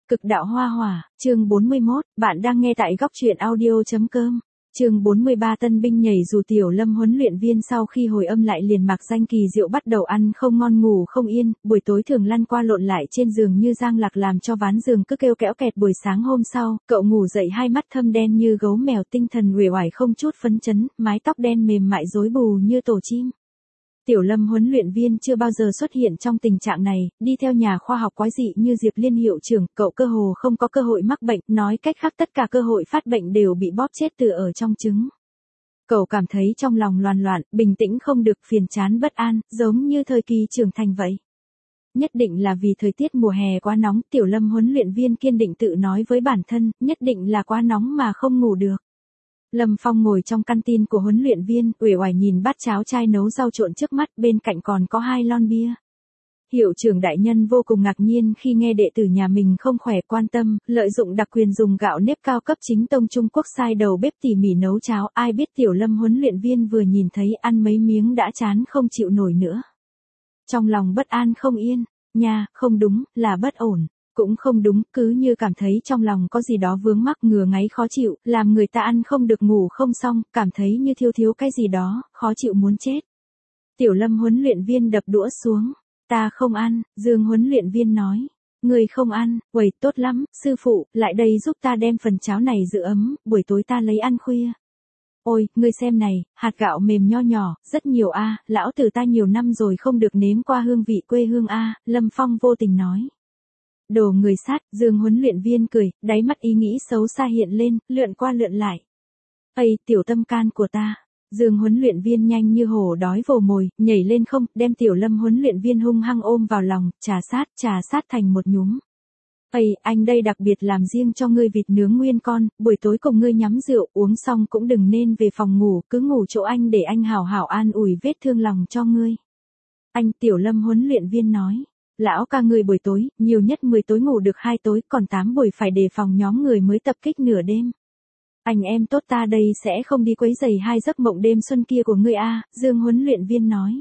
Cực đạo hoa hỏa, chương 41, bạn đang nghe tại góc truyện audio.com. Chương 43 tân binh nhảy dù Tiểu Lâm huấn luyện viên sau khi hồi âm lại liền mặc danh kỳ diệu bắt đầu ăn không ngon ngủ không yên, buổi tối thường lăn qua lộn lại trên giường như giang lạc làm cho ván giường cứ kêu kẽo kẹt. Buổi sáng hôm sau, cậu ngủ dậy hai mắt thâm đen như gấu mèo, tinh thần uể oải không chút phấn chấn, mái tóc đen mềm mại rối bù như tổ chim. Tiểu Lâm huấn luyện viên chưa bao giờ xuất hiện trong tình trạng này, đi theo nhà khoa học quái dị như Diệp Liên hiệu trưởng, cậu cơ hồ không có cơ hội mắc bệnh, nói cách khác tất cả cơ hội phát bệnh đều bị bóp chết từ ở trong trứng. Cậu cảm thấy trong lòng loạn loạn, bình tĩnh không được, phiền chán bất an, giống như thời kỳ trưởng thành vậy. Nhất định là vì thời tiết mùa hè quá nóng, Tiểu Lâm huấn luyện viên kiên định tự nói với bản thân, nhất định là quá nóng mà không ngủ được. Lâm Phong ngồi trong căn tin của huấn luyện viên, uể oải nhìn bát cháo chai nấu rau trộn trước mắt, bên cạnh còn có 2 lon bia. Hiệu trưởng đại nhân vô cùng ngạc nhiên khi nghe đệ tử nhà mình không khỏe, quan tâm, lợi dụng đặc quyền dùng gạo nếp cao cấp chính tông Trung Quốc sai đầu bếp tỉ mỉ nấu cháo. Ai biết Tiểu Lâm huấn luyện viên vừa nhìn thấy ăn mấy miếng đã chán không chịu nổi nữa. Trong lòng bất an không yên, không đúng, là bất ổn. Cũng không đúng, cứ như cảm thấy trong lòng có gì đó vướng mắc, ngứa ngáy khó chịu, làm người ta ăn không được ngủ không xong, cảm thấy như thiếu cái gì đó, khó chịu muốn chết. Tiểu Lâm huấn luyện viên đập đũa xuống. Ta không ăn, Dương huấn luyện viên nói. Người không ăn, uầy, tốt lắm, sư phụ, lại đây giúp ta đem phần cháo này giữ ấm, buổi tối ta lấy ăn khuya. Ôi, ngươi xem này, hạt gạo mềm nho nhỏ, rất nhiều a, lão tử ta nhiều năm rồi không được nếm qua hương vị quê hương a, Lâm Phong vô tình nói. Đồ người sát, Dương huấn luyện viên cười, đáy mắt ý nghĩ xấu xa hiện lên, lượn qua lượn lại. Ây, tiểu tâm can của ta. Dương huấn luyện viên nhanh như hổ đói vồ mồi, nhảy lên không, đem Tiểu Lâm huấn luyện viên hung hăng ôm vào lòng, trà sát thành một nhúm. Ây, anh đây đặc biệt làm riêng cho ngươi vịt nướng nguyên con, buổi tối cùng ngươi nhắm rượu, uống xong cũng đừng nên về phòng ngủ, cứ ngủ chỗ anh để anh hảo hảo an ủi vết thương lòng cho ngươi. Anh, Tiểu Lâm huấn luyện viên nói. Lão ca người buổi tối, nhiều nhất 10 tối ngủ được 2 tối, còn 8 buổi phải đề phòng nhóm người mới tập kích nửa đêm. Anh em tốt ta đây sẽ không đi quấy rầy 2 giấc mộng đêm xuân kia của ngươi a, Dương huấn luyện viên nói.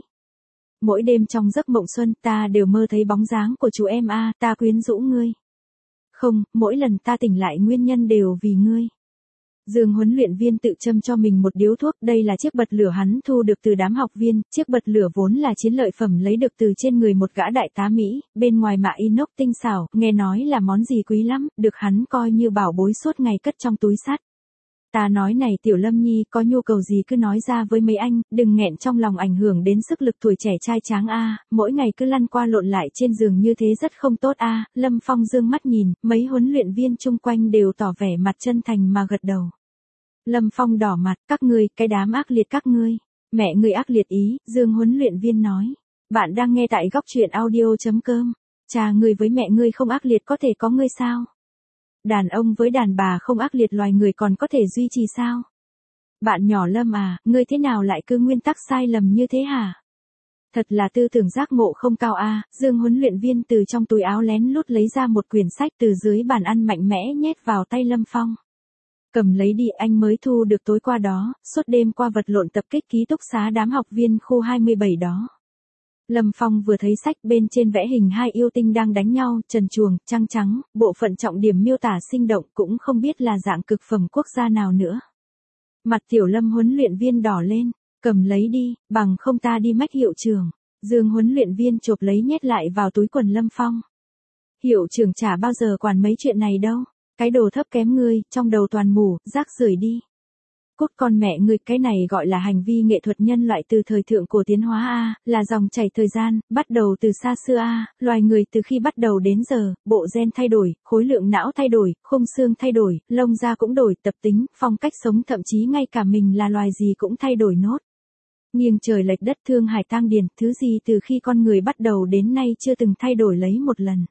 Mỗi đêm trong giấc mộng xuân ta đều mơ thấy bóng dáng của chú em a, ta quyến rũ ngươi. Không, mỗi lần ta tỉnh lại nguyên nhân đều vì ngươi. Dương huấn luyện viên tự châm cho mình một điếu thuốc, đây là chiếc bật lửa hắn thu được từ đám học viên, chiếc bật lửa vốn là chiến lợi phẩm lấy được từ trên người một gã đại tá Mỹ, bên ngoài mạ inox tinh xảo, nghe nói là món gì quý lắm, được hắn coi như bảo bối suốt ngày cất trong túi sắt. Ta nói này Tiểu Lâm nhi, có nhu cầu gì cứ nói ra với mấy anh, đừng nghẹn trong lòng ảnh hưởng đến sức lực tuổi trẻ trai tráng a, mỗi ngày cứ lăn qua lộn lại trên giường như thế rất không tốt a. Lâm Phong dương mắt nhìn, mấy huấn luyện viên chung quanh đều tỏ vẻ mặt chân thành mà gật đầu. Lâm Phong đỏ mặt, các ngươi, cái đám ác liệt các ngươi. Mẹ ngươi ác liệt ý, Dương huấn luyện viên nói. Bạn đang nghe tại góc truyện audio.com. Cha ngươi với mẹ ngươi không ác liệt có thể có ngươi sao? Đàn ông với đàn bà không ác liệt loài người còn có thể duy trì sao? Bạn nhỏ Lâm à, ngươi thế nào lại cứ nguyên tắc sai lầm như thế hả? Thật là tư tưởng giác ngộ không cao a. Dương huấn luyện viên từ trong túi áo lén lút lấy ra một quyển sách từ dưới bàn ăn mạnh mẽ nhét vào tay Lâm Phong. Cầm lấy đi, anh mới thu được tối qua đó, suốt đêm qua vật lộn tập kích ký túc xá đám học viên khu 27 đó. Lâm Phong vừa thấy sách, bên trên vẽ hình 2 yêu tinh đang đánh nhau, trần truồng, trăng trắng, bộ phận trọng điểm miêu tả sinh động, cũng không biết là dạng cực phẩm quốc gia nào nữa. Mặt Tiểu Lâm huấn luyện viên đỏ lên, cầm lấy đi, bằng không ta đi mách hiệu trưởng. Dương huấn luyện viên chộp lấy nhét lại vào túi quần Lâm Phong. Hiệu trưởng chả bao giờ quản mấy chuyện này đâu. Cái đồ thấp kém ngươi, trong đầu toàn mù, rác rưởi đi. Cút con mẹ ngươi, cái này gọi là hành vi nghệ thuật nhân loại từ thời thượng cổ tiến hóa a, là dòng chảy thời gian, bắt đầu từ xa xưa a, loài người từ khi bắt đầu đến giờ, bộ gen thay đổi, khối lượng não thay đổi, khung xương thay đổi, lông da cũng đổi, tập tính, phong cách sống, thậm chí ngay cả mình là loài gì cũng thay đổi nốt. Nghiêng trời lệch đất, thương hải tang điền, thứ gì từ khi con người bắt đầu đến nay chưa từng thay đổi lấy một lần.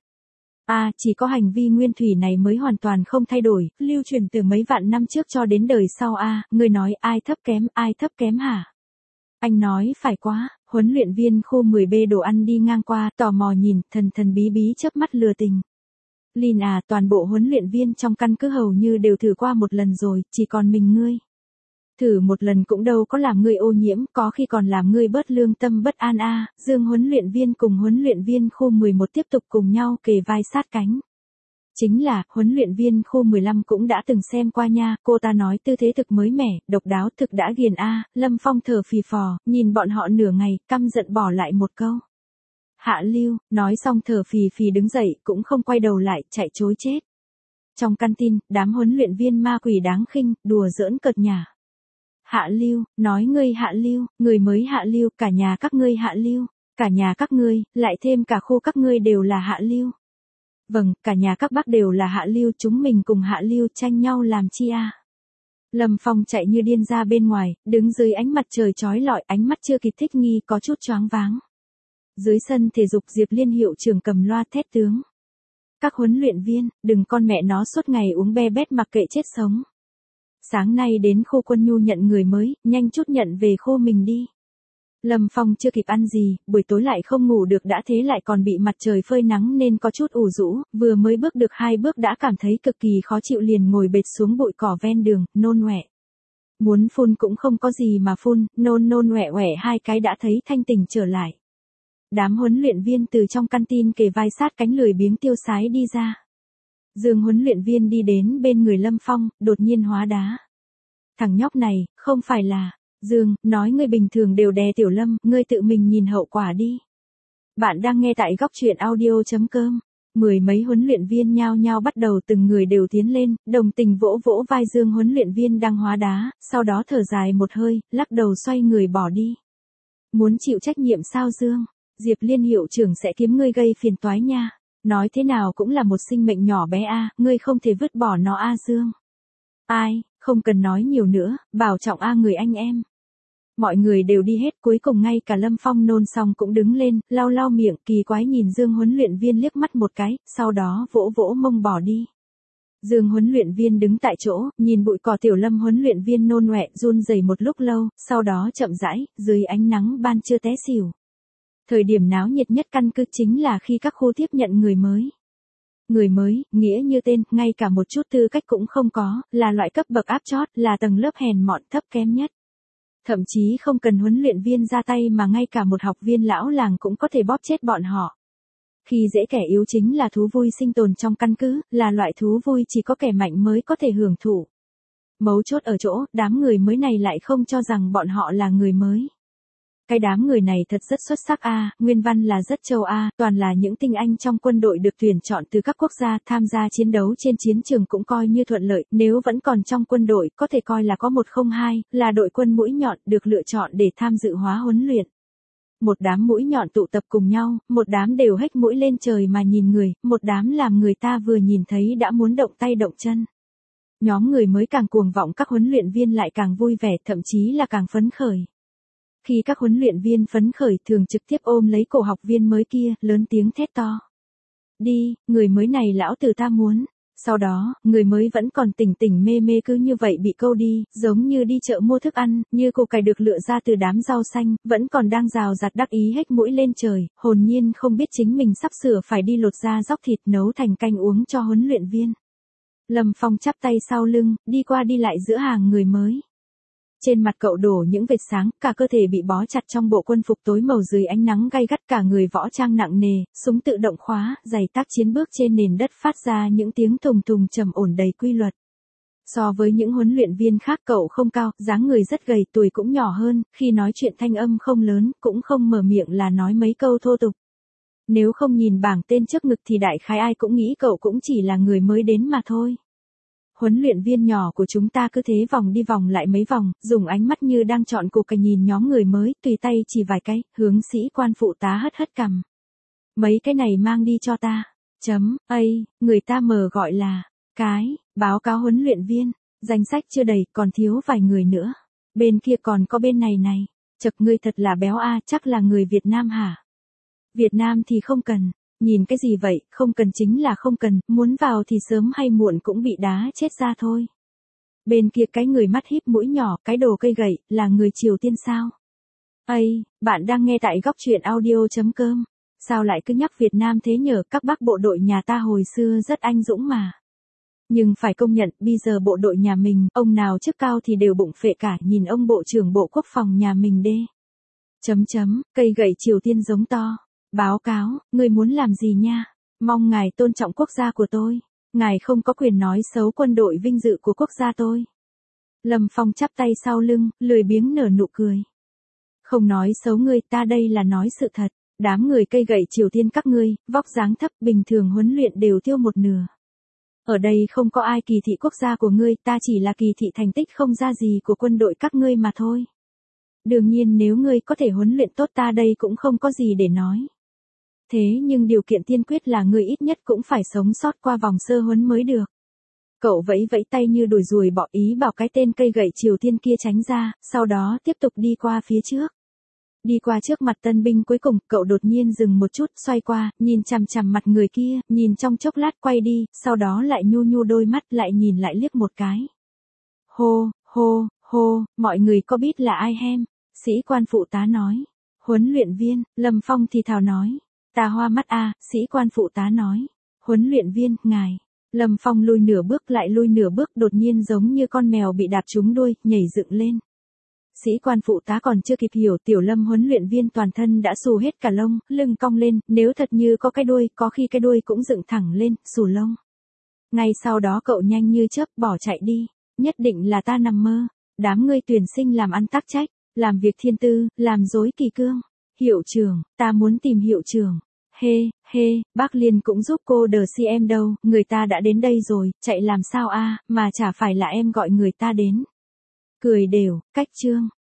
Chỉ có hành vi nguyên thủy này mới hoàn toàn không thay đổi, lưu truyền từ mấy vạn năm trước cho đến đời sau người nói ai thấp kém hả? Anh nói phải quá, huấn luyện viên khu 10B đồ ăn đi ngang qua, tò mò nhìn, thần bí bí chớp mắt lừa tình. Lin toàn bộ huấn luyện viên trong căn cứ hầu như đều thử qua một lần rồi, chỉ còn mình ngươi. Thử một lần cũng đâu có làm ngươi ô nhiễm, có khi còn làm ngươi bớt lương tâm bất an Dương huấn luyện viên cùng huấn luyện viên khu 11 tiếp tục cùng nhau kề vai sát cánh. Chính là, huấn luyện viên khu 15 cũng đã từng xem qua nha, cô ta nói tư thế thực mới mẻ, độc đáo thực đã ghiền a. Lâm Phong thở phì phò, nhìn bọn họ nửa ngày, căm giận bỏ lại một câu. Hạ lưu, nói xong thở phì phì đứng dậy, cũng không quay đầu lại, chạy trối chết. Trong căn tin, đám huấn luyện viên ma quỷ đáng khinh, đùa giỡn cợt nhả. Hạ lưu, nói ngươi hạ lưu, người mới hạ lưu, cả nhà các ngươi hạ lưu, cả nhà các ngươi, lại thêm cả khu các ngươi đều là hạ lưu. Vâng, cả nhà các bác đều là hạ lưu, chúng mình cùng hạ lưu tranh nhau làm chi a. Lâm Phong chạy như điên ra bên ngoài, đứng dưới ánh mặt trời chói lọi, ánh mắt chưa kịp thích nghi có chút choáng váng. Dưới sân thể dục Diệp Liên hiệu trưởng cầm loa thét tướng. Các huấn luyện viên, đừng con mẹ nó suốt ngày uống be bét mặc kệ chết sống. Sáng nay đến khu Quân Nhu nhận người mới, nhanh chút nhận về khu mình đi. Lâm Phong chưa kịp ăn gì, buổi tối lại không ngủ được đã thế lại còn bị mặt trời phơi nắng nên có chút ủ rũ, vừa mới bước được 2 bước đã cảm thấy cực kỳ khó chịu liền ngồi bệt xuống bụi cỏ ven đường, nôn ọe. Muốn phun cũng không có gì mà phun, nôn ọe ọe 2 cái đã thấy thanh tỉnh trở lại. Đám huấn luyện viên từ trong căn tin kề vai sát cánh lười biếng tiêu sái đi ra. Dương huấn luyện viên đi đến bên người Lâm Phong, đột nhiên hóa đá. Thằng nhóc này, không phải là... Dương, nói ngươi bình thường đều đè Tiểu Lâm, ngươi tự mình nhìn hậu quả đi. Bạn đang nghe tại góc truyện audio.com. 10 mấy huấn luyện viên nhao nhao bắt đầu từng người đều tiến lên, đồng tình vỗ vỗ vai Dương huấn luyện viên đang hóa đá, sau đó thở dài một hơi, lắc đầu xoay người bỏ đi. Muốn chịu trách nhiệm sao Dương? Diệp Liên hiệu trưởng sẽ kiếm ngươi gây phiền toái nha. Nói thế nào cũng là một sinh mệnh nhỏ bé a, ngươi không thể vứt bỏ nó a Dương. Ai, không cần nói nhiều nữa, bảo trọng a người anh em. Mọi người đều đi hết, cuối cùng ngay cả Lâm Phong nôn xong cũng đứng lên, lau lau miệng, kỳ quái nhìn Dương huấn luyện viên liếc mắt một cái, sau đó vỗ vỗ mông bỏ đi. Dương huấn luyện viên đứng tại chỗ, nhìn bụi cỏ Tiểu Lâm huấn luyện viên nôn ọe, run rẩy một lúc lâu, sau đó chậm rãi, dưới ánh nắng ban trưa té xỉu. Thời điểm náo nhiệt nhất căn cứ chính là khi các khu tiếp nhận người mới. Người mới, nghĩa như tên, ngay cả một chút tư cách cũng không có, là loại cấp bậc áp chót, là tầng lớp hèn mọn thấp kém nhất. Thậm chí không cần huấn luyện viên ra tay mà ngay cả một học viên lão làng cũng có thể bóp chết bọn họ. Khi dễ kẻ yếu chính là thú vui sinh tồn trong căn cứ, là loại thú vui chỉ có kẻ mạnh mới có thể hưởng thụ. Mấu chốt ở chỗ, đám người mới này lại không cho rằng bọn họ là người mới. Cái đám người này thật rất xuất sắc a, nguyên văn là rất châu a, toàn là những tinh anh trong quân đội được tuyển chọn từ các quốc gia, tham gia chiến đấu trên chiến trường cũng coi như thuận lợi, nếu vẫn còn trong quân đội, có thể coi là có 102, là đội quân mũi nhọn được lựa chọn để tham dự hóa huấn luyện. Một đám mũi nhọn tụ tập cùng nhau, một đám đều hếch mũi lên trời mà nhìn người, một đám làm người ta vừa nhìn thấy đã muốn động tay động chân. Nhóm người mới càng cuồng vọng các huấn luyện viên lại càng vui vẻ, thậm chí là càng phấn khởi. Khi các huấn luyện viên phấn khởi thường trực tiếp ôm lấy cổ học viên mới kia, lớn tiếng thét to. Đi, người mới này lão tử ta muốn. Sau đó, người mới vẫn còn tỉnh tỉnh mê mê cứ như vậy bị câu đi, giống như đi chợ mua thức ăn, như củ cải được lựa ra từ đám rau xanh, vẫn còn đang rào rạt đắc ý hếch mũi lên trời, hồn nhiên không biết chính mình sắp sửa phải đi lột da róc thịt nấu thành canh uống cho huấn luyện viên. Lâm Phong chắp tay sau lưng, đi qua đi lại giữa hàng người mới. Trên mặt cậu đổ những vệt sáng, cả cơ thể bị bó chặt trong bộ quân phục tối màu dưới ánh nắng gay gắt, cả người võ trang nặng nề, súng tự động khóa, giày tác chiến bước trên nền đất phát ra những tiếng thùng thùng trầm ổn đầy quy luật. So với những huấn luyện viên khác cậu không cao, dáng người rất gầy, tuổi cũng nhỏ hơn, khi nói chuyện thanh âm không lớn, cũng không mở miệng là nói mấy câu thô tục. Nếu không nhìn bảng tên trước ngực thì đại khái ai cũng nghĩ cậu cũng chỉ là người mới đến mà thôi. Huấn luyện viên nhỏ của chúng ta cứ thế vòng đi vòng lại mấy vòng, dùng ánh mắt như đang chọn cục cài nhìn nhóm người mới, tùy tay chỉ vài cái, hướng sĩ quan phụ tá hất hất cằm. Mấy cái này mang đi cho ta. Người ta mờ gọi là, báo cáo huấn luyện viên, danh sách chưa đầy, còn thiếu vài người nữa. Bên kia còn có bên này. Chật ngươi thật là béo a, chắc là người Việt Nam hả? Việt Nam thì không cần. Nhìn cái gì vậy, không cần chính là không cần, muốn vào thì sớm hay muộn cũng bị đá chết ra thôi. Bên kia cái người mắt híp mũi nhỏ, cái đồ cây gậy, là người Triều Tiên sao? Bạn đang nghe tại góc truyện audio.com. Sao lại cứ nhắc Việt Nam thế nhở, các bác bộ đội nhà ta hồi xưa rất anh dũng mà. Nhưng phải công nhận, bây giờ bộ đội nhà mình, ông nào chức cao thì đều bụng phệ cả, nhìn ông bộ trưởng bộ quốc phòng nhà mình đê. Cây gậy Triều Tiên giống to. Báo cáo, ngươi muốn làm gì nha? Mong ngài tôn trọng quốc gia của tôi. Ngài không có quyền nói xấu quân đội vinh dự của quốc gia tôi. Lâm Phong chắp tay sau lưng, lười biếng nở nụ cười. Không nói xấu ngươi, ta đây là nói sự thật. Đám người cây gậy Triều Tiên các ngươi, vóc dáng thấp, bình thường huấn luyện đều tiêu một nửa. Ở đây không có ai kỳ thị quốc gia của ngươi, ta chỉ là kỳ thị thành tích không ra gì của quân đội các ngươi mà thôi. Đương nhiên nếu ngươi có thể huấn luyện tốt ta đây cũng không có gì để nói. Thế nhưng điều kiện tiên quyết là ngươi ít nhất cũng phải sống sót qua vòng sơ huấn mới được. Cậu vẫy vẫy tay như đuổi ruồi bỏ, ý bảo cái tên cây gậy Triều Tiên kia tránh ra, sau đó tiếp tục đi qua phía trước. Đi qua trước mặt tân binh cuối cùng, cậu đột nhiên dừng một chút, xoay qua, nhìn chằm chằm mặt người kia, nhìn trong chốc lát quay đi, sau đó lại nhu nhu đôi mắt lại nhìn lại liếc một cái. Hô, hô, hô, mọi người có biết là ai hem? Sĩ quan phụ tá nói. Huấn luyện viên, Lâm Phong thì thào nói. Ta hoa mắt a, sĩ quan phụ tá nói. Huấn luyện viên, ngài. Lâm Phong lùi nửa bước lại lùi nửa bước, đột nhiên giống như con mèo bị đạp trúng đuôi, nhảy dựng lên. Sĩ quan phụ tá còn chưa kịp hiểu, Tiểu Lâm huấn luyện viên toàn thân đã xù hết cả lông, lưng cong lên, nếu thật như có cái đuôi, có khi cái đuôi cũng dựng thẳng lên, xù lông. Ngay sau đó cậu nhanh như chớp bỏ chạy đi. Nhất định là ta nằm mơ. Đám ngươi tuyển sinh làm ăn tắc trách, làm việc thiên tư, làm dối kỳ cương. Hiệu trưởng, ta muốn tìm hiệu trưởng. Hê, bác Liên cũng giúp cô đờ si em đâu, người ta đã đến đây rồi, chạy làm sao a, mà chả phải là em gọi người ta đến. Cười đều, cách chương.